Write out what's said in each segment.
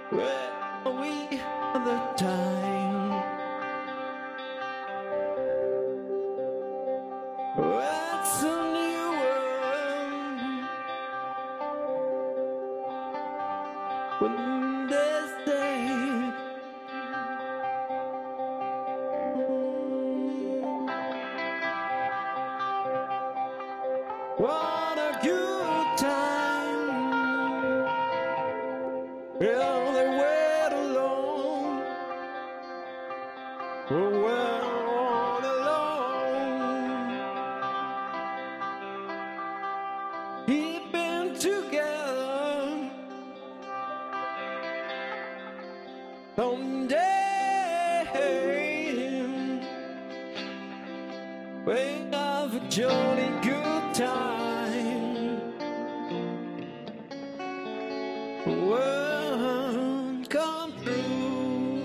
Well, we have the time. It's a new world when they say, what a good time. Well, they wait alone. We're all alone. Keeping together someday. We have a jolly good time. World come true.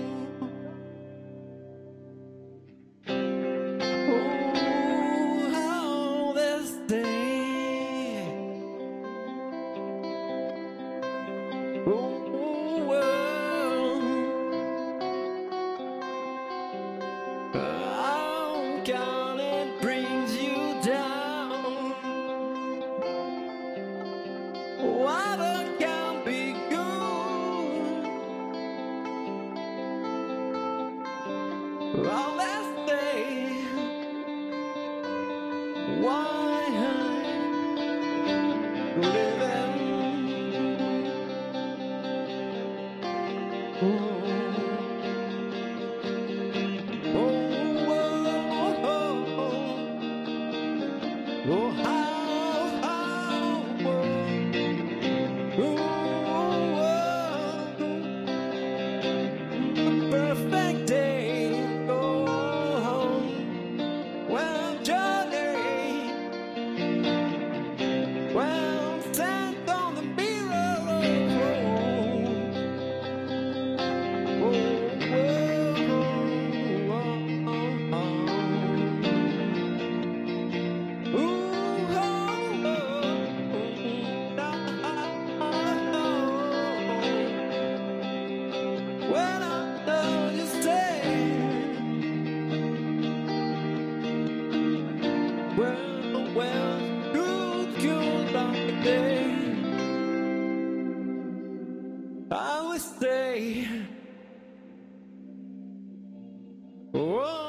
Oh, how this day. Oh, world. How can it brings you down? Water can be good. Well, let's say why I'm living. Oh, perfect day to go home. Well, Johnny, well, stand on the mirror. When I know you stay, well, good luck day. I will stay. Oh.